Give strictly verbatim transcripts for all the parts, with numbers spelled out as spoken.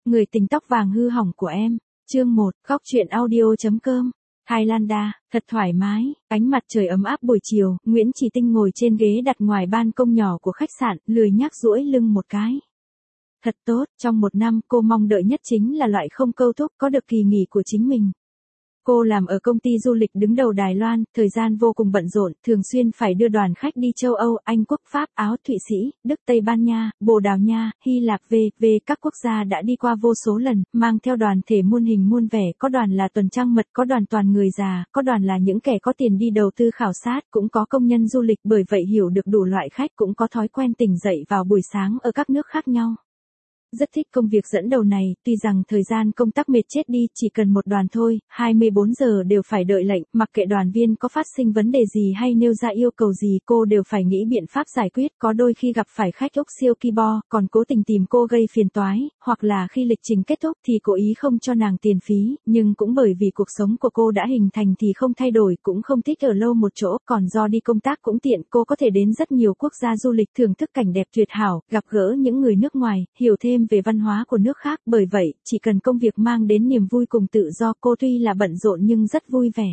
Người tình tóc vàng hư hỏng của em. Chương một, góc truyện audio.com. Highlander, thật thoải mái, ánh mặt trời ấm áp buổi chiều, Nguyễn Chỉ Tinh ngồi trên ghế đặt ngoài ban công nhỏ của khách sạn, lười nhác duỗi lưng một cái. Thật tốt, trong một năm cô mong đợi nhất chính là loại không câu thúc, có được kỳ nghỉ của chính mình. Cô làm ở công ty du lịch đứng đầu Đài Loan, thời gian vô cùng bận rộn, thường xuyên phải đưa đoàn khách đi châu Âu, Anh Quốc, Pháp, Áo, Thụy Sĩ, Đức, Tây Ban Nha, Bồ Đào Nha, Hy Lạp v v các quốc gia đã đi qua vô số lần, mang theo đoàn thể muôn hình muôn vẻ, có đoàn là tuần trăng mật, có đoàn toàn người già, có đoàn là những kẻ có tiền đi đầu tư khảo sát, cũng có công nhân du lịch, bởi vậy hiểu được đủ loại khách, cũng có thói quen tỉnh dậy vào buổi sáng ở các nước khác nhau. Rất thích công việc dẫn đầu này, tuy rằng thời gian công tác mệt chết đi, chỉ cần một đoàn thôi, hai mươi bốn giờ đều phải đợi lệnh, mặc kệ đoàn viên có phát sinh vấn đề gì hay nêu ra yêu cầu gì, cô đều phải nghĩ biện pháp giải quyết, có đôi khi gặp phải khách ốc siêu keyboard, còn cố tình tìm cô gây phiền toái, hoặc là khi lịch trình kết thúc thì cố ý không cho nàng tiền phí, nhưng cũng bởi vì cuộc sống của cô đã hình thành thì không thay đổi, cũng không thích ở lâu một chỗ, còn do đi công tác cũng tiện, cô có thể đến rất nhiều quốc gia du lịch thưởng thức cảnh đẹp tuyệt hảo, gặp gỡ những người nước ngoài, hiểu thêm về văn hóa của nước khác, bởi vậy, chỉ cần công việc mang đến niềm vui cùng tự do, cô tuy là bận rộn nhưng rất vui vẻ.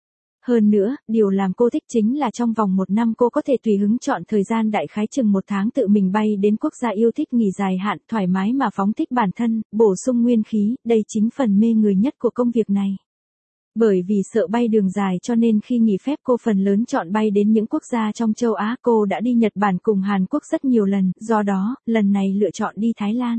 Hơn nữa, điều làm cô thích chính là trong vòng một năm cô có thể tùy hứng chọn thời gian đại khái chừng một tháng tự mình bay đến quốc gia yêu thích nghỉ dài hạn, thoải mái mà phóng thích bản thân, bổ sung nguyên khí, đây chính phần mê người nhất của công việc này. Bởi vì sợ bay đường dài cho nên khi nghỉ phép cô phần lớn chọn bay đến những quốc gia trong châu Á, cô đã đi Nhật Bản cùng Hàn Quốc rất nhiều lần, do đó, lần này lựa chọn đi Thái Lan.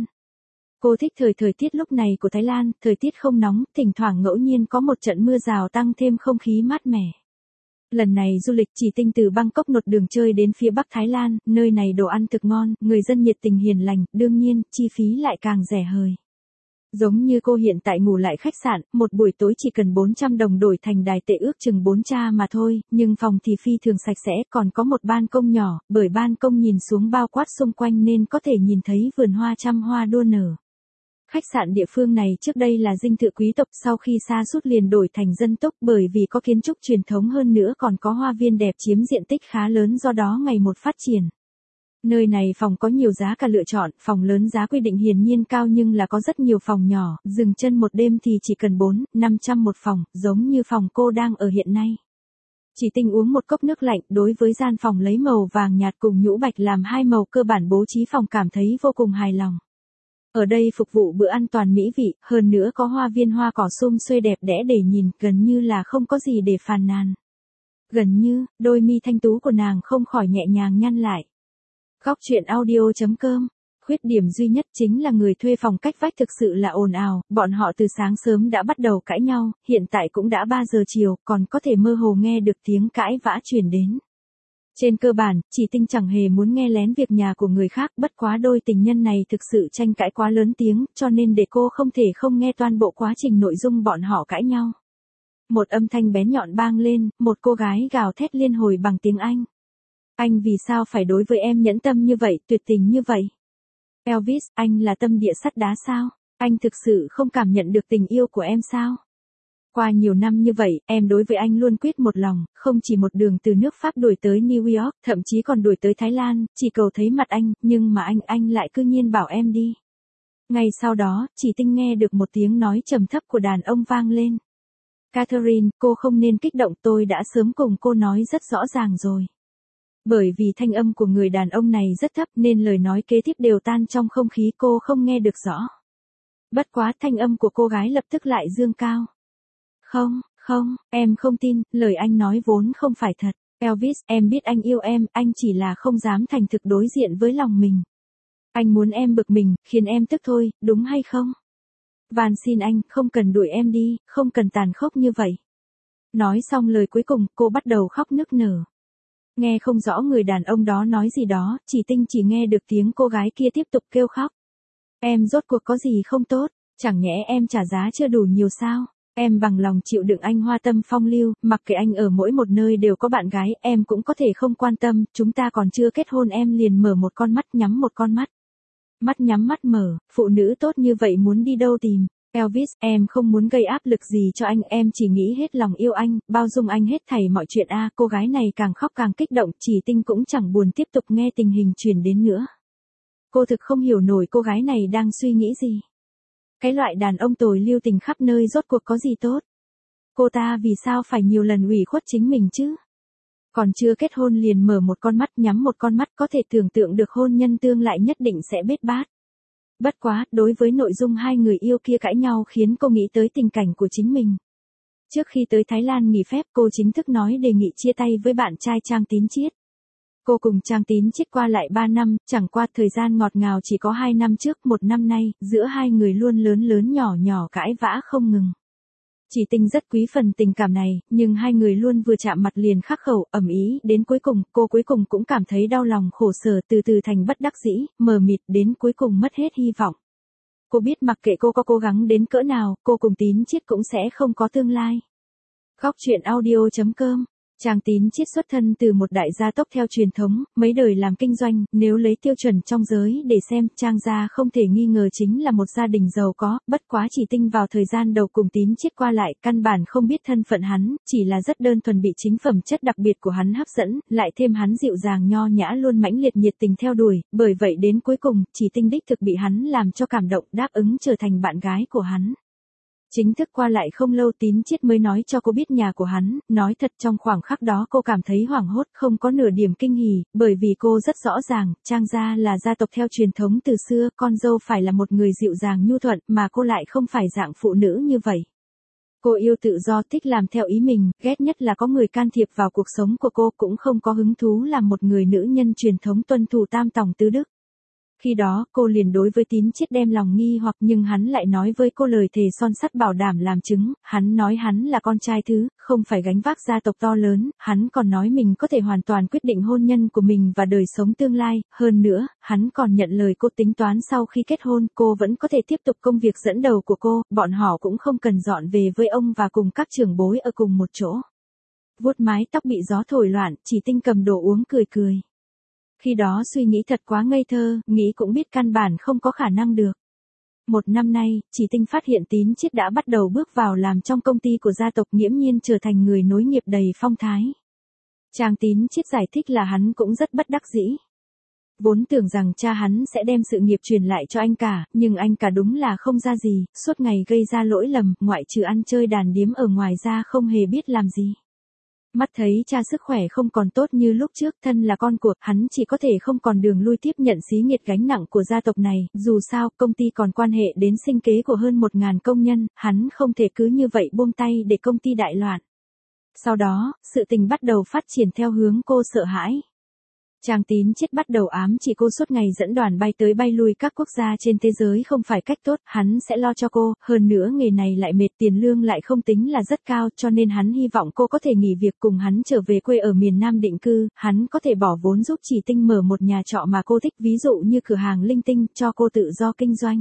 Cô thích thời thời tiết lúc này của Thái Lan, thời tiết không nóng, thỉnh thoảng ngẫu nhiên có một trận mưa rào tăng thêm không khí mát mẻ. Lần này du lịch Chỉ Tinh từ Bangkok nột đường chơi đến phía Bắc Thái Lan, nơi này đồ ăn thực ngon, người dân nhiệt tình hiền lành, đương nhiên, chi phí lại càng rẻ hời. Giống như cô hiện tại ngủ lại khách sạn, một buổi tối chỉ cần bốn trăm đồng đổi thành đài tệ ước chừng bốn cha mà thôi, nhưng phòng thì phi thường sạch sẽ, còn có một ban công nhỏ, bởi ban công nhìn xuống bao quát xung quanh nên có thể nhìn thấy vườn hoa trăm hoa đua nở. Khách sạn địa phương này trước đây là dinh thự quý tộc, sau khi sa sút liền đổi thành dân túc, bởi vì có kiến trúc truyền thống hơn nữa còn có hoa viên đẹp chiếm diện tích khá lớn, do đó ngày một phát triển. Nơi này phòng có nhiều giá cả lựa chọn, phòng lớn giá quy định hiển nhiên cao nhưng là có rất nhiều phòng nhỏ, dừng chân một đêm thì chỉ cần bốn, năm trăm một phòng, giống như phòng cô đang ở hiện nay. Chỉ Tinh uống một cốc nước lạnh, đối với gian phòng lấy màu vàng nhạt cùng nhũ bạch làm hai màu cơ bản bố trí phòng cảm thấy vô cùng hài lòng. Ở đây phục vụ bữa ăn toàn mỹ vị, hơn nữa có hoa viên hoa cỏ sum xuê đẹp đẽ để nhìn, gần như là không có gì để phàn nàn. Gần như, đôi mi thanh tú của nàng không khỏi nhẹ nhàng nhăn lại. Góc truyện audio.com. Khuyết điểm duy nhất chính là người thuê phòng cách vách thực sự là ồn ào, bọn họ từ sáng sớm đã bắt đầu cãi nhau, hiện tại cũng đã ba giờ chiều, còn có thể mơ hồ nghe được tiếng cãi vã truyền đến. Trên cơ bản, Chỉ Tinh chẳng hề muốn nghe lén việc nhà của người khác, bất quá đôi tình nhân này thực sự tranh cãi quá lớn tiếng, cho nên để cô không thể không nghe toàn bộ quá trình nội dung bọn họ cãi nhau. Một âm thanh bén nhọn vang lên, một cô gái gào thét liên hồi bằng tiếng Anh. Anh vì sao phải đối với em nhẫn tâm như vậy, tuyệt tình như vậy? Elvis, anh là tâm địa sắt đá sao? Anh thực sự không cảm nhận được tình yêu của em sao? Qua nhiều năm như vậy, em đối với anh luôn quyết một lòng, không chỉ một đường từ nước Pháp đuổi tới New York, thậm chí còn đuổi tới Thái Lan, chỉ cầu thấy mặt anh, nhưng mà anh, anh lại cư nhiên bảo em đi. Ngay sau đó, Chỉ Tinh nghe được một tiếng nói trầm thấp của đàn ông vang lên. Catherine, cô không nên kích động, tôi đã sớm cùng cô nói rất rõ ràng rồi. Bởi vì thanh âm của người đàn ông này rất thấp nên lời nói kế tiếp đều tan trong không khí, cô không nghe được rõ. Bất quá thanh âm của cô gái lập tức lại dương cao. Không, không, em không tin, lời anh nói vốn không phải thật. Elvis, em biết anh yêu em, anh chỉ là không dám thành thực đối diện với lòng mình. Anh muốn em bực mình, khiến em tức thôi, đúng hay không? Van xin anh, không cần đuổi em đi, không cần tàn khốc như vậy. Nói xong lời cuối cùng, cô bắt đầu khóc nức nở. Nghe không rõ người đàn ông đó nói gì đó, Chỉ Tinh chỉ nghe được tiếng cô gái kia tiếp tục kêu khóc. Em rốt cuộc có gì không tốt, chẳng nhẽ em trả giá chưa đủ nhiều sao? Em bằng lòng chịu đựng anh hoa tâm phong lưu, mặc kệ anh ở mỗi một nơi đều có bạn gái, em cũng có thể không quan tâm, chúng ta còn chưa kết hôn, em liền mở một con mắt nhắm một con mắt. Mắt nhắm mắt mở, phụ nữ tốt như vậy muốn đi đâu tìm? Elvis, em không muốn gây áp lực gì cho anh, em chỉ nghĩ hết lòng yêu anh, bao dung anh hết thảy mọi chuyện a. À, cô gái này càng khóc càng kích động, Chỉ Tinh cũng chẳng buồn tiếp tục nghe tình hình truyền đến nữa. Cô thực không hiểu nổi cô gái này đang suy nghĩ gì. Cái loại đàn ông tồi lưu tình khắp nơi rốt cuộc có gì tốt? Cô ta vì sao phải nhiều lần ủy khuất chính mình chứ? Còn chưa kết hôn liền mở một con mắt nhắm một con mắt, có thể tưởng tượng được hôn nhân tương lai nhất định sẽ bết bát. Bất quá, đối với nội dung hai người yêu kia cãi nhau khiến cô nghĩ tới tình cảnh của chính mình. Trước khi tới Thái Lan nghỉ phép, cô chính thức nói đề nghị chia tay với bạn trai Trang Tín Chiết. Cô cùng Trang Tín Chiết qua lại ba năm, chẳng qua thời gian ngọt ngào chỉ có hai năm trước, một năm nay, giữa hai người luôn lớn lớn nhỏ nhỏ cãi vã không ngừng. Chỉ Tinh rất quý phần tình cảm này, nhưng hai người luôn vừa chạm mặt liền khắc khẩu, ầm ĩ, đến cuối cùng, cô cuối cùng cũng cảm thấy đau lòng khổ sở, từ từ thành bất đắc dĩ, mờ mịt, đến cuối cùng mất hết hy vọng. Cô biết mặc kệ cô có cố gắng đến cỡ nào, cô cùng Tín Chiết cũng sẽ không có tương lai. Góc truyện audio chấm com. Trang Tín Chiết xuất thân từ một đại gia tộc theo truyền thống, mấy đời làm kinh doanh, nếu lấy tiêu chuẩn trong giới để xem, Trang gia không thể nghi ngờ chính là một gia đình giàu có, bất quá Chỉ Tinh vào thời gian đầu cùng Tín Chiết qua lại, căn bản không biết thân phận hắn, chỉ là rất đơn thuần bị chính phẩm chất đặc biệt của hắn hấp dẫn, lại thêm hắn dịu dàng nho nhã luôn mãnh liệt nhiệt tình theo đuổi, bởi vậy đến cuối cùng, Chỉ Tinh đích thực bị hắn làm cho cảm động, đáp ứng trở thành bạn gái của hắn. Chính thức qua lại không lâu, Tín Chiết mới nói cho cô biết nhà của hắn, nói thật trong khoảng khắc đó cô cảm thấy hoảng hốt, không có nửa điểm kinh hỉ, bởi vì cô rất rõ ràng, Trang gia là gia tộc theo truyền thống từ xưa, con dâu phải là một người dịu dàng nhu thuận, mà cô lại không phải dạng phụ nữ như vậy. Cô yêu tự do, thích làm theo ý mình, ghét nhất là có người can thiệp vào cuộc sống của cô, cũng không có hứng thú làm một người nữ nhân truyền thống tuân thủ tam tòng tứ đức. Khi đó, cô liền đối với Tín Chiết đem lòng nghi hoặc, nhưng hắn lại nói với cô lời thề son sắt bảo đảm làm chứng, hắn nói hắn là con trai thứ, không phải gánh vác gia tộc to lớn, hắn còn nói mình có thể hoàn toàn quyết định hôn nhân của mình và đời sống tương lai, hơn nữa, hắn còn nhận lời cô tính toán sau khi kết hôn, cô vẫn có thể tiếp tục công việc dẫn đầu của cô, bọn họ cũng không cần dọn về với ông và cùng các trưởng bối ở cùng một chỗ. Vuốt mái tóc bị gió thổi loạn, Chỉ Tinh cầm đồ uống cười cười. Khi đó suy nghĩ thật quá ngây thơ, nghĩ cũng biết căn bản không có khả năng được. Một năm nay, Chỉ Tinh phát hiện Tín Chiết đã bắt đầu bước vào làm trong công ty của gia tộc, nghiễm nhiên trở thành người nối nghiệp đầy phong thái. Trang Tín Chiết giải thích là hắn cũng rất bất đắc dĩ. Vốn tưởng rằng cha hắn sẽ đem sự nghiệp truyền lại cho anh cả, nhưng anh cả đúng là không ra gì, suốt ngày gây ra lỗi lầm, ngoại trừ ăn chơi đàn điếm ở ngoài ra không hề biết làm gì. Mắt thấy cha sức khỏe không còn tốt như lúc trước, thân là con của, hắn chỉ có thể không còn đường lui tiếp nhận xí nghiệt gánh nặng của gia tộc này, dù sao, công ty còn quan hệ đến sinh kế của hơn một ngàn công nhân, hắn không thể cứ như vậy buông tay để công ty đại loạn. Sau đó, sự tình bắt đầu phát triển theo hướng cô sợ hãi. Trang Tín Chiết bắt đầu ám chỉ cô suốt ngày dẫn đoàn bay tới bay lui các quốc gia trên thế giới không phải cách tốt, hắn sẽ lo cho cô, hơn nữa nghề này lại mệt, tiền lương lại không tính là rất cao, cho nên hắn hy vọng cô có thể nghỉ việc cùng hắn trở về quê ở miền Nam định cư, hắn có thể bỏ vốn giúp Chỉ Tinh mở một nhà trọ mà cô thích, ví dụ như cửa hàng linh tinh, cho cô tự do kinh doanh.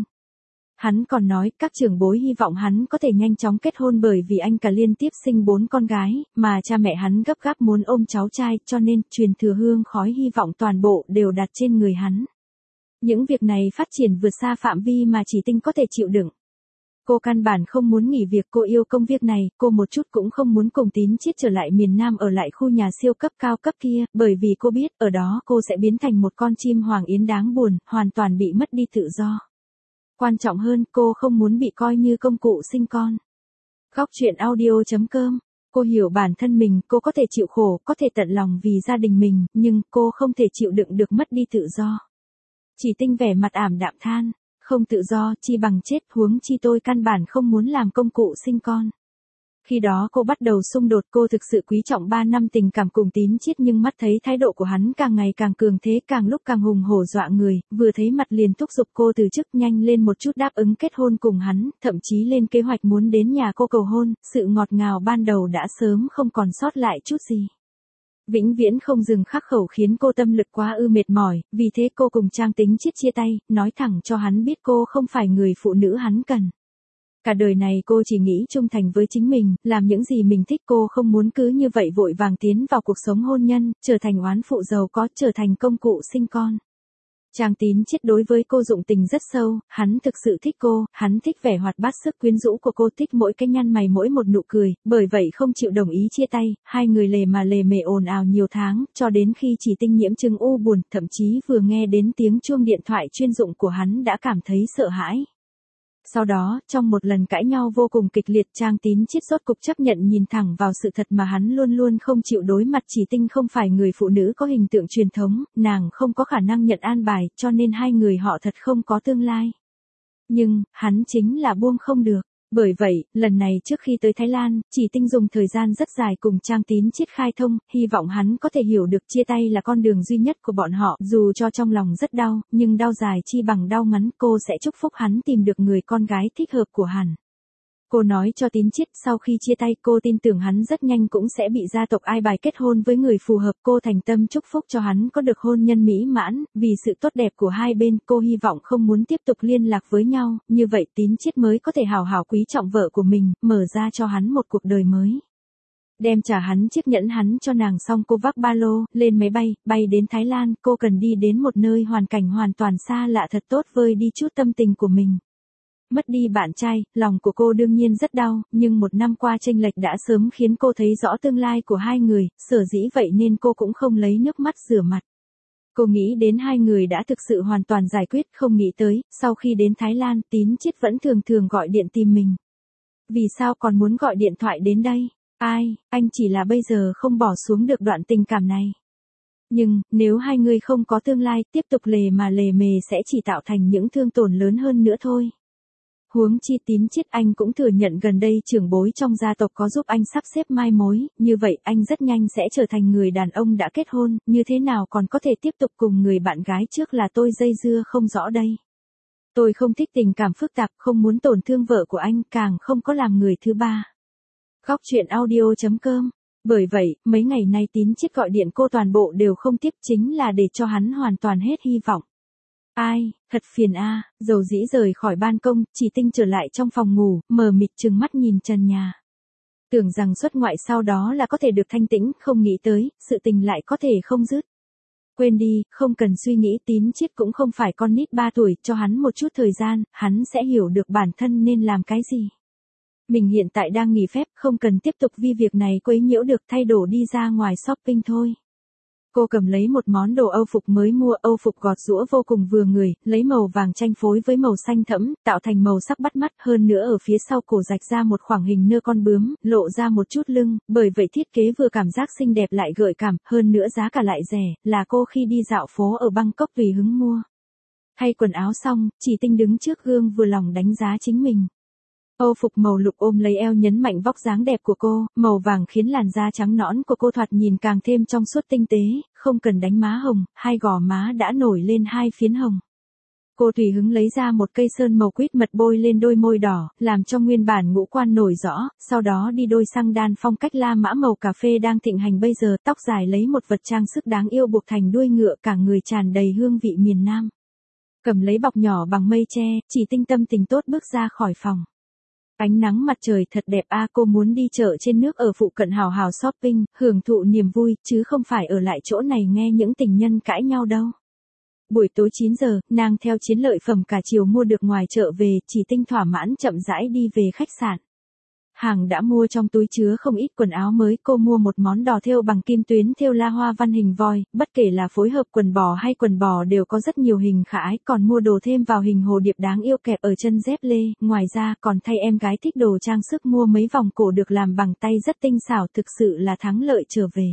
Hắn còn nói, các trưởng bối hy vọng hắn có thể nhanh chóng kết hôn bởi vì anh cả liên tiếp sinh bốn con gái, mà cha mẹ hắn gấp gáp muốn ôm cháu trai, cho nên, truyền thừa hương khói hy vọng toàn bộ đều đặt trên người hắn. Những việc này phát triển vượt xa phạm vi mà Chỉ Tinh có thể chịu đựng. Cô căn bản không muốn nghỉ việc, cô yêu công việc này, cô một chút cũng không muốn cùng Tín Chiết trở lại miền Nam ở lại khu nhà siêu cấp cao cấp kia, bởi vì cô biết, ở đó cô sẽ biến thành một con chim hoàng yến đáng buồn, hoàn toàn bị mất đi tự do. Quan trọng hơn, cô không muốn bị coi như công cụ sinh con. Góc truyện audio chấm com. Cô hiểu bản thân mình, cô có thể chịu khổ, có thể tận lòng vì gia đình mình, nhưng cô không thể chịu đựng được mất đi tự do. Chỉ Tinh vẻ mặt ảm đạm than, không tự do, chi bằng chết, huống chi tôi căn bản không muốn làm công cụ sinh con. Khi đó cô bắt đầu xung đột, cô thực sự quý trọng ba năm tình cảm cùng Tín Chiết, nhưng mắt thấy thái độ của hắn càng ngày càng cường thế, càng lúc càng hùng hổ dọa người, vừa thấy mặt liền thúc giục cô từ chức nhanh lên một chút đáp ứng kết hôn cùng hắn, thậm chí lên kế hoạch muốn đến nhà cô cầu hôn, sự ngọt ngào ban đầu đã sớm không còn sót lại chút gì. Vĩnh viễn không dừng khắc khẩu khiến cô tâm lực quá ư mệt mỏi, vì thế cô cùng Trang Tín Chiết chia tay, nói thẳng cho hắn biết cô không phải người phụ nữ hắn cần. Cả đời này cô chỉ nghĩ trung thành với chính mình, làm những gì mình thích, cô không muốn cứ như vậy vội vàng tiến vào cuộc sống hôn nhân, trở thành oán phụ giàu có, trở thành công cụ sinh con. Trang Tín Chiết đối với cô dụng tình rất sâu, hắn thực sự thích cô, hắn thích vẻ hoạt bát sức quyến rũ của cô, thích mỗi cái nhăn mày mỗi một nụ cười, bởi vậy không chịu đồng ý chia tay, hai người lề mà lề mề ồn ào nhiều tháng, cho đến khi Chỉ Tinh nhiễm chứng u buồn, thậm chí vừa nghe đến tiếng chuông điện thoại chuyên dụng của hắn đã cảm thấy sợ hãi. Sau đó, trong một lần cãi nhau vô cùng kịch liệt, Trang Tín Chiết rốt cục chấp nhận nhìn thẳng vào sự thật mà hắn luôn luôn không chịu đối mặt. Chỉ Tinh không phải người phụ nữ có hình tượng truyền thống, nàng không có khả năng nhận an bài, cho nên hai người họ thật không có tương lai. Nhưng, hắn chính là buông không được. Bởi vậy, lần này trước khi tới Thái Lan, Chỉ Tinh dùng thời gian rất dài cùng Trang Tín Chiết khai thông, hy vọng hắn có thể hiểu được chia tay là con đường duy nhất của bọn họ. Dù cho trong lòng rất đau, nhưng đau dài chi bằng đau ngắn, cô sẽ chúc phúc hắn tìm được người con gái thích hợp của hắn. Cô nói cho Tín Chiết sau khi chia tay cô tin tưởng hắn rất nhanh cũng sẽ bị gia tộc ai bài kết hôn với người phù hợp. Cô thành tâm chúc phúc cho hắn có được hôn nhân mỹ mãn, vì sự tốt đẹp của hai bên cô hy vọng không muốn tiếp tục liên lạc với nhau, như vậy Tín Chiết mới có thể hào hào quý trọng vợ của mình, mở ra cho hắn một cuộc đời mới. Đem trả hắn chiếc nhẫn hắn cho nàng xong cô vác ba lô, lên máy bay, bay đến Thái Lan. Cô cần đi đến một nơi hoàn cảnh hoàn toàn xa lạ thật tốt vơi đi chút tâm tình của mình. Mất đi bạn trai, lòng của cô đương nhiên rất đau, nhưng một năm qua chênh lệch đã sớm khiến cô thấy rõ tương lai của hai người, sở dĩ vậy nên cô cũng không lấy nước mắt rửa mặt. Cô nghĩ đến hai người đã thực sự hoàn toàn giải quyết, không nghĩ tới, sau khi đến Thái Lan, Tín Chiết vẫn thường thường gọi điện tìm mình. Vì sao còn muốn gọi điện thoại đến đây? Ai, anh chỉ là bây giờ không bỏ xuống được đoạn tình cảm này. Nhưng, nếu hai người không có tương lai, tiếp tục lề mà lề mề sẽ chỉ tạo thành những thương tổn lớn hơn nữa thôi. Huống chi Tín Chiết anh cũng thừa nhận gần đây trưởng bối trong gia tộc có giúp anh sắp xếp mai mối, như vậy anh rất nhanh sẽ trở thành người đàn ông đã kết hôn, như thế nào còn có thể tiếp tục cùng người bạn gái trước là tôi dây dưa không rõ đây. Tôi không thích tình cảm phức tạp, không muốn tổn thương vợ của anh, càng không có làm người thứ ba. Góc truyện audio chấm com. Bởi vậy, mấy ngày nay Tín Chiết gọi điện cô toàn bộ đều không tiếp, chính là để cho hắn hoàn toàn hết hy vọng. Ai, thật phiền a. À. Dầu dĩ rời khỏi ban công, Chỉ Tinh trở lại trong phòng ngủ, mờ mịt trừng mắt nhìn trần nhà. Tưởng rằng xuất ngoại sau đó là có thể được thanh tĩnh, không nghĩ tới, sự tình lại có thể không dứt. Quên đi, không cần suy nghĩ, Tín Chiết cũng không phải con nít ba tuổi, cho hắn một chút thời gian, hắn sẽ hiểu được bản thân nên làm cái gì. Mình hiện tại đang nghỉ phép, không cần tiếp tục vì việc này quấy nhiễu được, thay đồ đi ra ngoài shopping thôi. Cô cầm lấy một món đồ Âu phục mới mua, Âu phục gọt giũa vô cùng vừa người, lấy màu vàng chanh phối với màu xanh thẫm, tạo thành màu sắc bắt mắt, hơn nữa ở phía sau cổ rạch ra một khoảng hình nơ con bướm, lộ ra một chút lưng, bởi vậy thiết kế vừa cảm giác xinh đẹp lại gợi cảm, hơn nữa giá cả lại rẻ, là cô khi đi dạo phố ở Bangkok tùy hứng mua. Thay quần áo xong, Chỉ Tinh đứng trước gương vừa lòng đánh giá chính mình. Âu phục màu lục ôm lấy eo nhấn mạnh vóc dáng đẹp của cô, màu vàng khiến làn da trắng nõn của cô thoạt nhìn càng thêm trong suốt tinh tế, không cần đánh má hồng, hai gò má đã nổi lên hai phiến hồng. Cô tùy hứng lấy ra một cây sơn màu quýt mật bôi lên đôi môi đỏ, làm cho nguyên bản ngũ quan nổi rõ, sau đó đi đôi xăng đan phong cách La Mã màu cà phê đang thịnh hành bây giờ, tóc dài lấy một vật trang sức đáng yêu buộc thành đuôi ngựa, cả người tràn đầy hương vị miền Nam. Cầm lấy bọc nhỏ bằng mây tre, Chỉ Tinh tâm tình tốt bước ra khỏi phòng. Ánh nắng mặt trời thật đẹp a, cô muốn đi chợ trên nước ở phụ cận hào hào shopping, hưởng thụ niềm vui, chứ không phải ở lại chỗ này nghe những tình nhân cãi nhau đâu. Buổi tối chín giờ, nàng theo chiến lợi phẩm cả chiều mua được ngoài chợ về, Chỉ Tinh thỏa mãn chậm rãi đi về khách sạn. Hàng đã mua trong túi chứa không ít quần áo mới, cô mua một món đò thêu bằng kim tuyến thêu la hoa văn hình voi, bất kể là phối hợp quần bò hay quần bò đều có rất nhiều hình khả ái, còn mua đồ thêm vào hình hồ điệp đáng yêu kẹp ở chân dép lê, ngoài ra còn thay em gái thích đồ trang sức mua mấy vòng cổ được làm bằng tay rất tinh xảo, thực sự là thắng lợi trở về.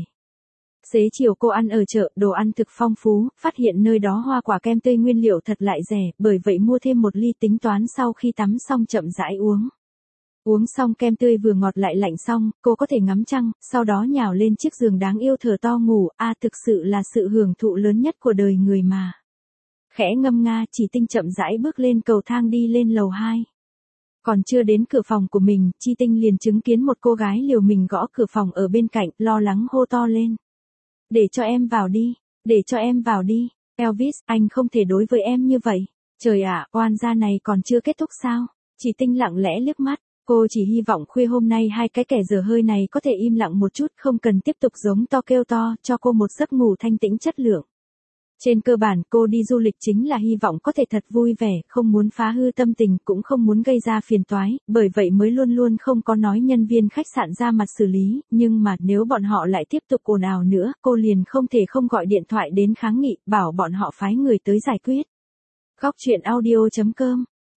Xế chiều cô ăn ở chợ, đồ ăn thực phong phú, phát hiện nơi đó hoa quả kem tươi nguyên liệu thật lại rẻ, bởi vậy mua thêm một ly tính toán sau khi tắm xong chậm rãi uống. Uống xong kem tươi vừa ngọt lại lạnh xong, cô có thể ngắm trăng, sau đó nhào lên chiếc giường đáng yêu thở to ngủ, a à, thực sự là sự hưởng thụ lớn nhất của đời người mà. Khẽ ngâm nga, Chỉ Tinh chậm rãi bước lên cầu thang đi lên lầu hai. Còn chưa đến cửa phòng của mình, Chỉ Tinh liền chứng kiến một cô gái liều mình gõ cửa phòng ở bên cạnh, lo lắng hô to lên. Để cho em vào đi, để cho em vào đi, Elvis, anh không thể đối với em như vậy. Trời ạ, à, oan gia này còn chưa kết thúc sao? Chỉ Tinh lặng lẽ liếc mắt. Cô chỉ hy vọng khuya hôm nay hai cái kẻ dở hơi này có thể im lặng một chút, không cần tiếp tục giống to kêu to, cho cô một giấc ngủ thanh tĩnh chất lượng. Trên cơ bản cô đi du lịch chính là hy vọng có thể thật vui vẻ, không muốn phá hư tâm tình, cũng không muốn gây ra phiền toái, bởi vậy mới luôn luôn không có nói nhân viên khách sạn ra mặt xử lý, nhưng mà nếu bọn họ lại tiếp tục ồn ào nữa, cô liền không thể không gọi điện thoại đến kháng nghị, bảo bọn họ phái người tới giải quyết. Góc truyện audio chấm com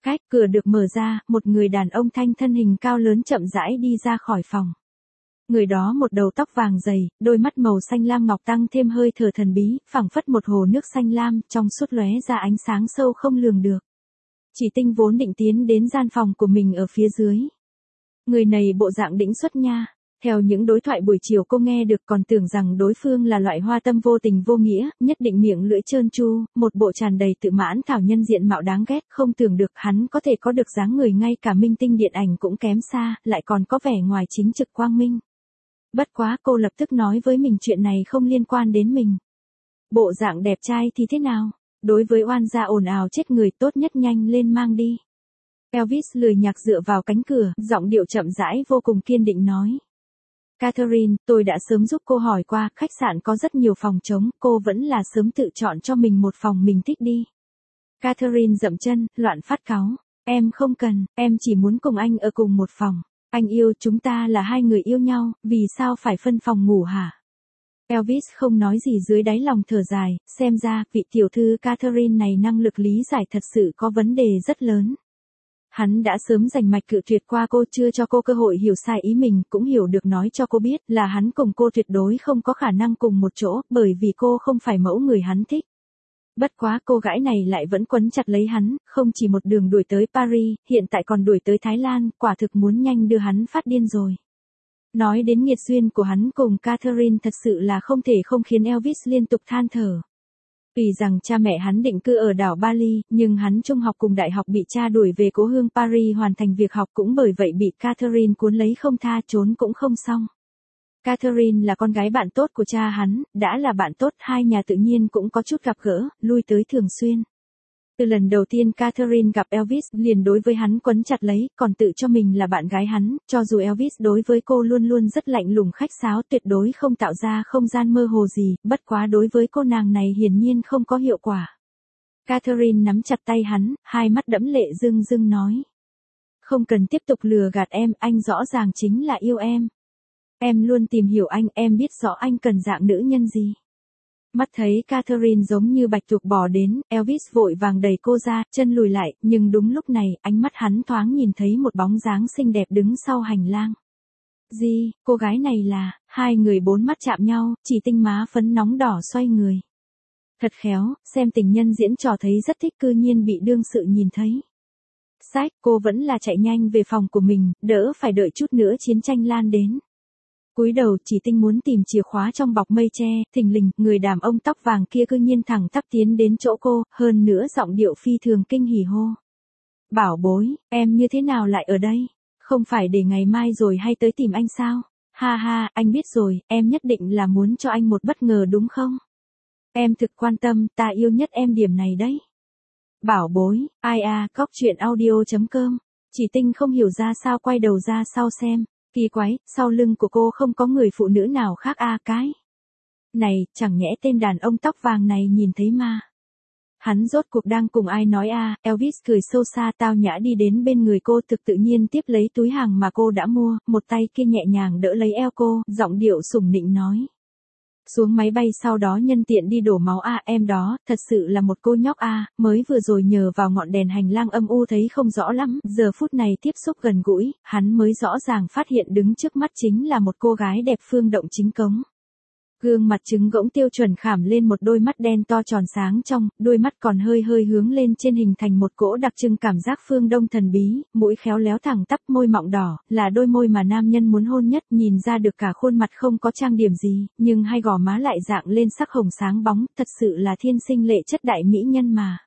Cách cửa được mở ra, một người đàn ông thanh thân hình cao lớn chậm rãi đi ra khỏi phòng. Người đó một đầu tóc vàng dày, đôi mắt màu xanh lam ngọc tăng thêm hơi thở thần bí, phảng phất một hồ nước xanh lam, trong suốt lóe ra ánh sáng sâu không lường được. Chỉ Tinh vốn định tiến đến gian phòng của mình ở phía dưới. Người này bộ dạng đĩnh xuất nha. Theo những đối thoại buổi chiều cô nghe được còn tưởng rằng đối phương là loại hoa tâm vô tình vô nghĩa, nhất định miệng lưỡi trơn tru, một bộ tràn đầy tự mãn thảo nhân diện mạo đáng ghét, không tưởng được hắn có thể có được dáng người ngay cả minh tinh điện ảnh cũng kém xa, lại còn có vẻ ngoài chính trực quang minh. Bất quá cô lập tức nói với mình chuyện này không liên quan đến mình. Bộ dạng đẹp trai thì thế nào? Đối với oan gia ồn ào chết người tốt nhất nhanh lên mang đi. Elvis lười nhác dựa vào cánh cửa, giọng điệu chậm rãi vô cùng kiên định nói. Catherine, tôi đã sớm giúp cô hỏi qua, khách sạn có rất nhiều phòng trống, cô vẫn là sớm tự chọn cho mình một phòng mình thích đi. Catherine dậm chân, loạn phát cáu. Em không cần, em chỉ muốn cùng anh ở cùng một phòng. Anh yêu, chúng ta là hai người yêu nhau, vì sao phải phân phòng ngủ hả? Elvis không nói gì dưới đáy lòng thở dài, xem ra, vị tiểu thư Catherine này năng lực lý giải thật sự có vấn đề rất lớn. Hắn đã sớm giành mạch cự tuyệt qua cô, chưa cho cô cơ hội hiểu sai ý mình, cũng hiểu được nói cho cô biết là hắn cùng cô tuyệt đối không có khả năng cùng một chỗ, bởi vì cô không phải mẫu người hắn thích. Bất quá cô gái này lại vẫn quấn chặt lấy hắn, không chỉ một đường đuổi tới Paris, hiện tại còn đuổi tới Thái Lan, quả thực muốn nhanh đưa hắn phát điên rồi. Nói đến nghiệt duyên của hắn cùng Catherine thật sự là không thể không khiến Elvis liên tục than thở. Vì rằng cha mẹ hắn định cư ở đảo Bali, nhưng hắn trung học cùng đại học bị cha đuổi về cố hương Paris hoàn thành việc học, cũng bởi vậy bị Catherine cuốn lấy không tha, trốn cũng không xong. Catherine là con gái bạn tốt của cha hắn, đã là bạn tốt, hai nhà tự nhiên cũng có chút gặp gỡ, lui tới thường xuyên. Từ lần đầu tiên Catherine gặp Elvis, liền đối với hắn quấn chặt lấy, còn tự cho mình là bạn gái hắn, cho dù Elvis đối với cô luôn luôn rất lạnh lùng khách sáo, tuyệt đối không tạo ra không gian mơ hồ gì, bất quá đối với cô nàng này hiển nhiên không có hiệu quả. Catherine nắm chặt tay hắn, hai mắt đẫm lệ rưng rưng nói. Không cần tiếp tục lừa gạt em, anh rõ ràng chính là yêu em. Em luôn tìm hiểu anh, em biết rõ anh cần dạng nữ nhân gì. Mắt thấy Catherine giống như bạch tuộc bò đến, Elvis vội vàng đẩy cô ra, chân lùi lại, nhưng đúng lúc này, ánh mắt hắn thoáng nhìn thấy một bóng dáng xinh đẹp đứng sau hành lang. Gì, cô gái này là, hai người bốn mắt chạm nhau, Chỉ Tinh má phấn nóng đỏ xoay người. Thật khéo, xem tình nhân diễn trò thấy rất thích, cư nhiên bị đương sự nhìn thấy. Sách, cô vẫn là chạy nhanh về phòng của mình, đỡ phải đợi chút nữa chiến tranh lan đến. Cúi đầu, Chỉ Tinh muốn tìm chìa khóa trong bọc mây che, thình lình, người đàn ông tóc vàng kia cư nhiên thẳng tắp tiến đến chỗ cô, hơn nữa giọng điệu phi thường kinh hỉ hô. Bảo bối, em như thế nào lại ở đây? Không phải để ngày mai rồi hay tới tìm anh sao? Ha ha, anh biết rồi, em nhất định là muốn cho anh một bất ngờ đúng không? Em thực quan tâm, ta yêu nhất em điểm này đấy. Bảo bối, ai à, cóc truyện audio chấm com. Chỉ Tinh không hiểu ra sao quay đầu ra sau xem. Kỳ quái, sau lưng của cô không có người phụ nữ nào khác à cái. Này, chẳng nhẽ tên đàn ông tóc vàng này nhìn thấy ma. Hắn rốt cuộc đang cùng ai nói à, Elvis cười sâu xa tao nhã đi đến bên người cô, thực tự nhiên tiếp lấy túi hàng mà cô đã mua, một tay kia nhẹ nhàng đỡ lấy eo cô, giọng điệu sủng nịnh nói. Xuống máy bay sau đó nhân tiện đi đổ máu à, em đó, thật sự là một cô nhóc à, mới vừa rồi nhờ vào ngọn đèn hành lang âm u thấy không rõ lắm, giờ phút này tiếp xúc gần gũi, hắn mới rõ ràng phát hiện đứng trước mắt chính là một cô gái đẹp phương động chính cống. Gương mặt trứng gỗng tiêu chuẩn khảm lên một đôi mắt đen to tròn sáng trong, đôi mắt còn hơi hơi hướng lên trên hình thành một cỗ đặc trưng cảm giác phương đông thần bí, mũi khéo léo thẳng tắp, môi mọng đỏ, là đôi môi mà nam nhân muốn hôn nhất, nhìn ra được cả khuôn mặt không có trang điểm gì, nhưng hai gò má lại dạng lên sắc hồng sáng bóng, thật sự là thiên sinh lệ chất đại mỹ nhân mà.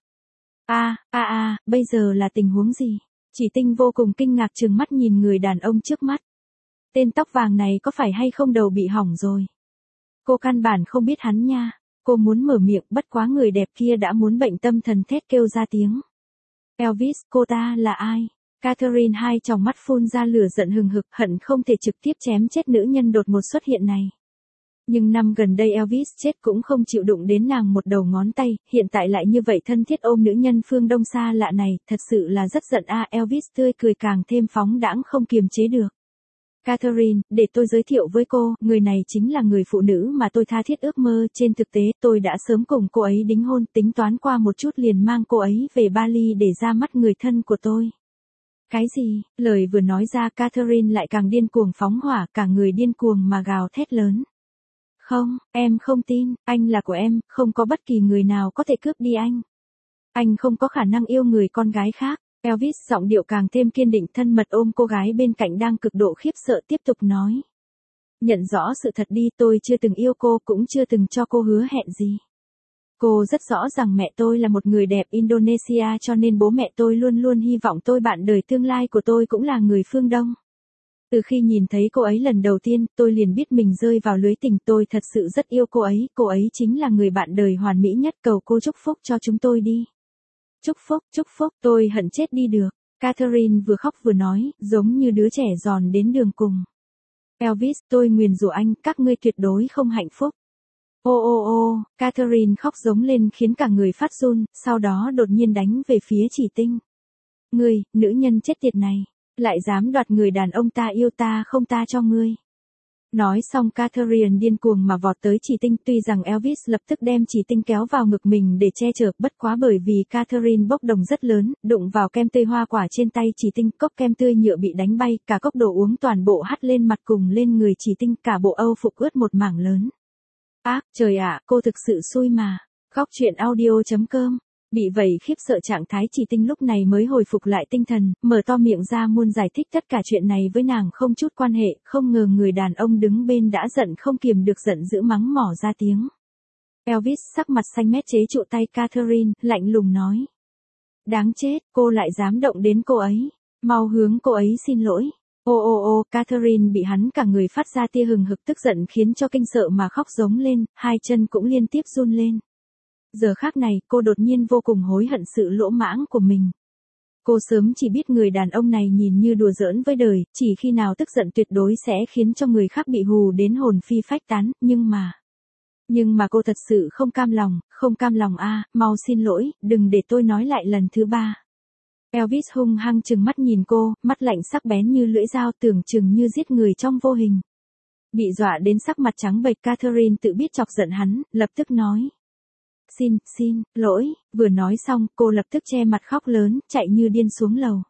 A, a a, bây giờ là tình huống gì? Chỉ Tinh vô cùng kinh ngạc trừng mắt nhìn người đàn ông trước mắt. Tên tóc vàng này có phải hay không đầu bị hỏng rồi? Cô căn bản không biết hắn nha. Cô muốn mở miệng, bất quá người đẹp kia đã muốn bệnh tâm thần thét kêu ra tiếng. Elvis, cô ta là ai? Catherine hai tròng mắt phun ra lửa giận hừng hực, hận không thể trực tiếp chém chết nữ nhân đột ngột xuất hiện này. Nhưng năm gần đây Elvis chết cũng không chịu đụng đến nàng một đầu ngón tay, hiện tại lại như vậy thân thiết ôm nữ nhân phương Đông xa lạ này, thật sự là rất giận a. Elvis tươi cười càng thêm phóng đãng không kiềm chế được. Catherine, để tôi giới thiệu với cô, người này chính là người phụ nữ mà tôi tha thiết ước mơ, trên thực tế tôi đã sớm cùng cô ấy đính hôn, tính toán qua một chút liền mang cô ấy về Bali để ra mắt người thân của tôi. Cái gì? Lời vừa nói ra Catherine lại càng điên cuồng phóng hỏa, cả người điên cuồng mà gào thét lớn. Không, em không tin, anh là của em, không có bất kỳ người nào có thể cướp đi anh. Anh không có khả năng yêu người con gái khác. Elvis giọng điệu càng thêm kiên định, thân mật ôm cô gái bên cạnh đang cực độ khiếp sợ, tiếp tục nói. Nhận rõ sự thật đi, tôi chưa từng yêu cô, cũng chưa từng cho cô hứa hẹn gì. Cô rất rõ rằng mẹ tôi là một người đẹp Indonesia, cho nên bố mẹ tôi luôn luôn hy vọng tôi bạn đời tương lai của tôi cũng là người phương Đông. Từ khi nhìn thấy cô ấy lần đầu tiên, tôi liền biết mình rơi vào lưới tình, tôi thật sự rất yêu cô ấy, cô ấy chính là người bạn đời hoàn mỹ nhất, cầu cô chúc phúc cho chúng tôi đi. Chúc phúc, chúc phúc, tôi hận chết đi được. Catherine vừa khóc vừa nói, giống như đứa trẻ giòn đến đường cùng. Elvis, tôi nguyền rủa anh, các ngươi tuyệt đối không hạnh phúc. Ô ô ô, Catherine khóc giống lên khiến cả người phát run, sau đó đột nhiên đánh về phía Chỉ Tinh. Ngươi, nữ nhân chết tiệt này, lại dám đoạt người đàn ông ta yêu ta không ta cho ngươi. Nói xong Catherine điên cuồng mà vọt tới Chỉ Tinh, tuy rằng Elvis lập tức đem Chỉ Tinh kéo vào ngực mình để che chở, bất quá bởi vì Catherine bốc đồng rất lớn, đụng vào kem tươi hoa quả trên tay Chỉ Tinh, cốc kem tươi nhựa bị đánh bay, cả cốc đồ uống toàn bộ hắt lên mặt cùng lên người Chỉ Tinh, cả bộ âu phục ướt một mảng lớn. Ác, trời ạ, cô thực sự xui mà. Góc truyện audio chấm com. Bị vậy khiếp sợ trạng thái Chỉ Tinh lúc này mới hồi phục lại tinh thần, mở to miệng ra muốn giải thích tất cả chuyện này với nàng không chút quan hệ, không ngờ người đàn ông đứng bên đã giận không kiềm được giận dữ mắng mỏ ra tiếng. Elvis sắc mặt xanh mét chế trụ tay Catherine, lạnh lùng nói. Đáng chết, cô lại dám động đến cô ấy, mau hướng cô ấy xin lỗi. Ô ô ô, Catherine bị hắn cả người phát ra tia hừng hực tức giận khiến cho kinh sợ mà khóc giống lên, hai chân cũng liên tiếp run lên. Giờ khác này, cô đột nhiên vô cùng hối hận sự lỗ mãng của mình. Cô sớm chỉ biết người đàn ông này nhìn như đùa giỡn với đời, chỉ khi nào tức giận tuyệt đối sẽ khiến cho người khác bị hù đến hồn phi phách tán, nhưng mà... Nhưng mà cô thật sự không cam lòng, không cam lòng a, à, mau xin lỗi, đừng để tôi nói lại lần thứ ba. Elvis hung hăng trừng mắt nhìn cô, mắt lạnh sắc bén như lưỡi dao, tưởng chừng như giết người trong vô hình. Bị dọa đến sắc mặt trắng bệch, Catherine tự biết chọc giận hắn, lập tức nói. Xin, xin, lỗi, vừa nói xong, cô lập tức che mặt khóc lớn, chạy như điên xuống lầu.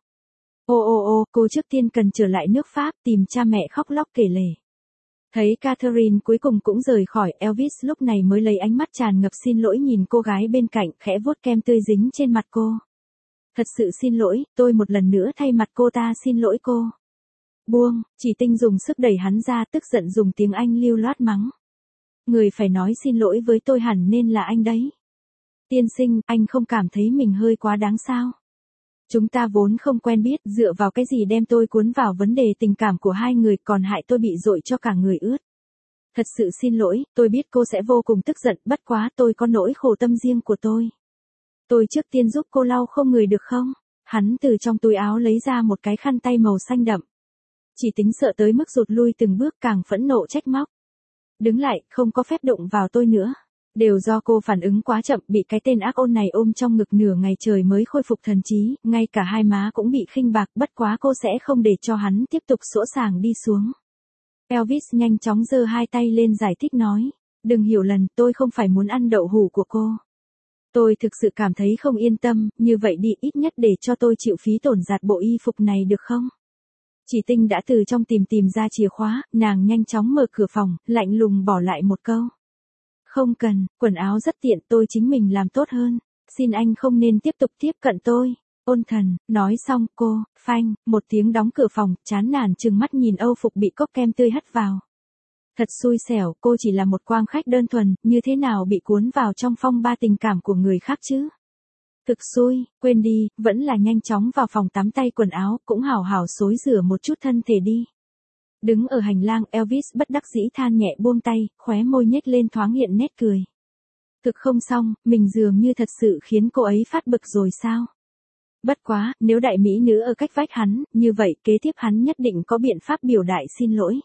Ô ô ô, cô trước tiên cần trở lại nước Pháp, tìm cha mẹ khóc lóc kể lể. Thấy Catherine cuối cùng cũng rời khỏi, Elvis lúc này mới lấy ánh mắt tràn ngập xin lỗi nhìn cô gái bên cạnh, khẽ vuốt kem tươi dính trên mặt cô. Thật sự xin lỗi, tôi một lần nữa thay mặt cô ta xin lỗi cô. Buông, Chỉ Tinh dùng sức đẩy hắn ra, tức giận dùng tiếng Anh lưu loát mắng. Người phải nói xin lỗi với tôi hẳn nên là anh đấy. Tiên sinh, anh không cảm thấy mình hơi quá đáng sao? Chúng ta vốn không quen biết, dựa vào cái gì đem tôi cuốn vào vấn đề tình cảm của hai người, còn hại tôi bị dội cho cả người ướt. Thật sự xin lỗi, tôi biết cô sẽ vô cùng tức giận, bất quá tôi có nỗi khổ tâm riêng của tôi. Tôi trước tiên giúp cô lau khô người được không? Hắn từ trong túi áo lấy ra một cái khăn tay màu xanh đậm. Chỉ Tính sợ tới mức rụt lui từng bước, càng phẫn nộ trách móc. Đứng lại, không có phép đụng vào tôi nữa. Đều do cô phản ứng quá chậm, bị cái tên ác ôn này ôm trong ngực nửa ngày trời mới khôi phục thần trí, ngay cả hai má cũng bị khinh bạc, bất quá cô sẽ không để cho hắn tiếp tục sỗ sàng đi xuống. Elvis nhanh chóng giơ hai tay lên giải thích nói, đừng hiểu lầm, tôi không phải muốn ăn đậu hũ của cô. Tôi thực sự cảm thấy không yên tâm, như vậy đi, ít nhất để cho tôi chịu phí tổn giặt bộ y phục này được không? Chỉ Tinh đã từ trong tìm tìm ra chìa khóa, nàng nhanh chóng mở cửa phòng, lạnh lùng bỏ lại một câu. Không cần, quần áo rất tiện, tôi chính mình làm tốt hơn. Xin anh không nên tiếp tục tiếp cận tôi. Ôn thần, nói xong cô, phanh, một tiếng đóng cửa phòng, chán nản trừng mắt nhìn âu phục bị cốc kem tươi hất vào. Thật xui xẻo, cô chỉ là một quang khách đơn thuần, như thế nào bị cuốn vào trong phong ba tình cảm của người khác chứ? Thực xui, quên đi, vẫn là nhanh chóng vào phòng tắm tay quần áo, cũng hảo hảo xối rửa một chút thân thể đi. Đứng ở hành lang, Elvis bất đắc dĩ than nhẹ buông tay, khóe môi nhếch lên thoáng hiện nét cười. Thực không xong, mình dường như thật sự khiến cô ấy phát bực rồi sao? Bất quá, nếu đại mỹ nữ ở cách vách hắn, như vậy kế tiếp hắn nhất định có biện pháp biểu đại xin lỗi.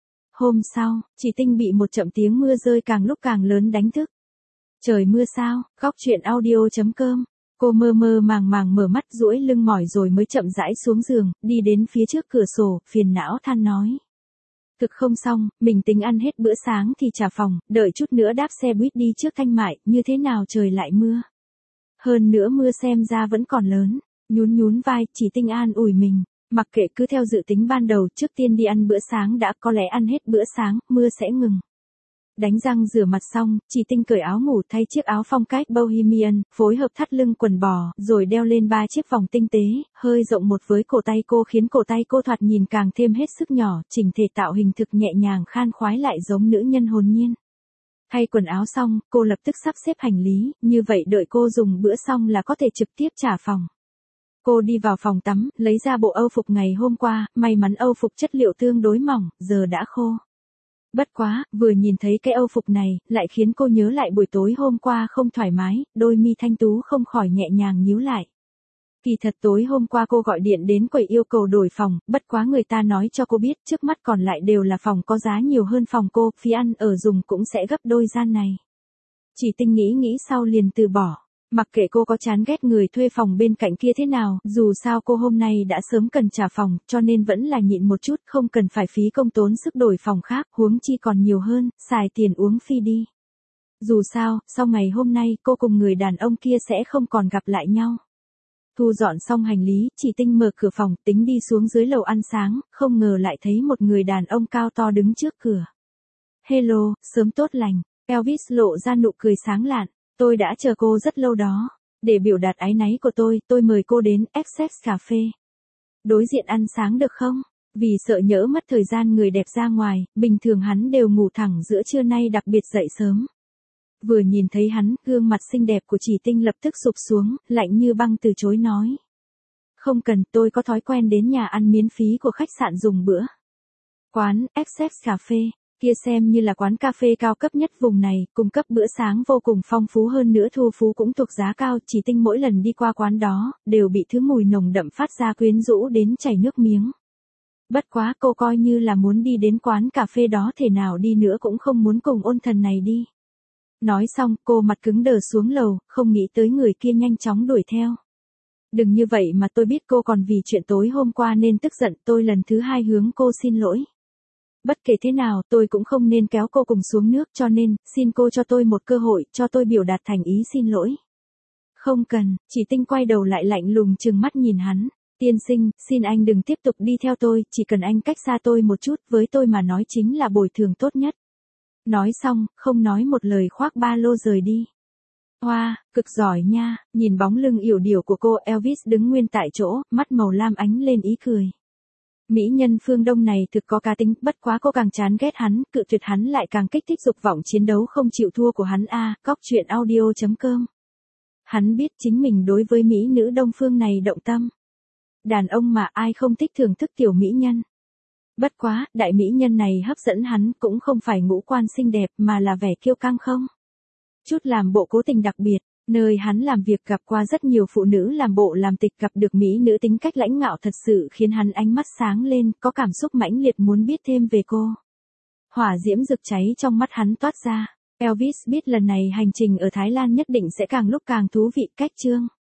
Hôm sau, Chỉ Tinh bị một trận tiếng mưa rơi càng lúc càng lớn đánh thức. Trời mưa sao? Góc truyện audio chấm com. Cô mơ mơ màng màng mở mắt duỗi lưng mỏi rồi mới chậm rãi xuống giường, đi đến phía trước cửa sổ, phiền não than nói. Thực không xong, mình tính ăn hết bữa sáng thì trả phòng, đợi chút nữa đáp xe buýt đi trước Thanh Mại, như thế nào trời lại mưa. Hơn nữa mưa xem ra vẫn còn lớn, nhún nhún vai, Chỉ Tinh an ủi mình, mặc kệ cứ theo dự tính ban đầu, trước tiên đi ăn bữa sáng đã, có lẽ ăn hết bữa sáng, mưa sẽ ngừng. Đánh răng rửa mặt xong, Chỉ Tinh cởi áo ngủ thay chiếc áo phong cách Bohemian, phối hợp thắt lưng quần bò, rồi đeo lên ba chiếc vòng tinh tế, hơi rộng một với cổ tay cô khiến cổ tay cô thoạt nhìn càng thêm hết sức nhỏ, chỉnh thể tạo hình thực nhẹ nhàng khan khoái lại giống nữ nhân hồn nhiên. Thay quần áo xong, cô lập tức sắp xếp hành lý, như vậy đợi cô dùng bữa xong là có thể trực tiếp trả phòng. Cô đi vào phòng tắm, lấy ra bộ âu phục ngày hôm qua, may mắn âu phục chất liệu tương đối mỏng, giờ đã khô. Bất quá, vừa nhìn thấy cái âu phục này, lại khiến cô nhớ lại buổi tối hôm qua không thoải mái, đôi mi thanh tú không khỏi nhẹ nhàng nhíu lại. Kỳ thật tối hôm qua cô gọi điện đến quầy yêu cầu đổi phòng, bất quá người ta nói cho cô biết trước mắt còn lại đều là phòng có giá nhiều hơn phòng cô, phí ăn ở dùng cũng sẽ gấp đôi gian này. Chỉ Tinh nghĩ nghĩ sau liền từ bỏ. Mặc kệ cô có chán ghét người thuê phòng bên cạnh kia thế nào, dù sao cô hôm nay đã sớm cần trả phòng, cho nên vẫn là nhịn một chút, không cần phải phí công tốn sức đổi phòng khác, huống chi còn nhiều hơn, xài tiền uống phi đi. Dù sao, sau ngày hôm nay cô cùng người đàn ông kia sẽ không còn gặp lại nhau. Thu dọn xong hành lý, Chỉ Tinh mở cửa phòng, tính đi xuống dưới lầu ăn sáng, không ngờ lại thấy một người đàn ông cao to đứng trước cửa. Hello, sớm tốt lành, Elvis lộ ra nụ cười sáng lạn. Tôi đã chờ cô rất lâu đó. Để biểu đạt áy náy của tôi, tôi mời cô đến Essex Cà Phê. Đối diện ăn sáng được không? Vì sợ nhỡ mất thời gian người đẹp ra ngoài, bình thường hắn đều ngủ thẳng giữa trưa nay đặc biệt dậy sớm. Vừa nhìn thấy hắn, gương mặt xinh đẹp của Chỉ Tinh lập tức sụp xuống, lạnh như băng từ chối nói. Không cần, tôi có thói quen đến nhà ăn miễn phí của khách sạn dùng bữa. Quán Essex Cà Phê kia xem như là quán cà phê cao cấp nhất vùng này, cung cấp bữa sáng vô cùng phong phú hơn nữa thu phú cũng thuộc giá cao, Chỉ Tinh mỗi lần đi qua quán đó, đều bị thứ mùi nồng đậm phát ra quyến rũ đến chảy nước miếng. Bất quá cô coi như là muốn đi đến quán cà phê đó thể nào đi nữa cũng không muốn cùng ôn thần này đi. Nói xong, cô mặt cứng đờ xuống lầu, không nghĩ tới người kia nhanh chóng đuổi theo. Đừng như vậy mà tôi biết cô còn vì chuyện tối hôm qua nên tức giận, tôi lần thứ hai hướng cô xin lỗi. Bất kể thế nào, tôi cũng không nên kéo cô cùng xuống nước, cho nên, xin cô cho tôi một cơ hội, cho tôi biểu đạt thành ý xin lỗi. Không cần, Chỉ Tinh quay đầu lại lạnh lùng trừng mắt nhìn hắn. Tiên sinh, xin anh đừng tiếp tục đi theo tôi, chỉ cần anh cách xa tôi một chút, với tôi mà nói chính là bồi thường tốt nhất. Nói xong, không nói một lời khoác ba lô rời đi. Hoa, wow, cực giỏi nha, nhìn bóng lưng yểu điệu của cô, Elvis đứng nguyên tại chỗ, mắt màu lam ánh lên ý cười. Mỹ nhân phương Đông này thực có cá tính, bất quá cô càng chán ghét hắn, cự tuyệt hắn lại càng kích thích dục vọng chiến đấu không chịu thua của hắn a. Cóc truyện audio chấm com. Hắn biết chính mình đối với mỹ nữ Đông phương này động tâm. Đàn ông mà ai không thích thưởng thức tiểu mỹ nhân. Bất quá, đại mỹ nhân này hấp dẫn hắn cũng không phải ngũ quan xinh đẹp mà là vẻ kiêu căng không. Chút làm bộ cố tình đặc biệt. Nơi hắn làm việc gặp qua rất nhiều phụ nữ làm bộ làm tịch, gặp được mỹ nữ tính cách lãnh ngạo thật sự khiến hắn ánh mắt sáng lên, có cảm xúc mãnh liệt muốn biết thêm về cô. Hỏa diễm rực cháy trong mắt hắn toát ra. Elvis biết lần này hành trình ở Thái Lan nhất định sẽ càng lúc càng thú vị. Cách chương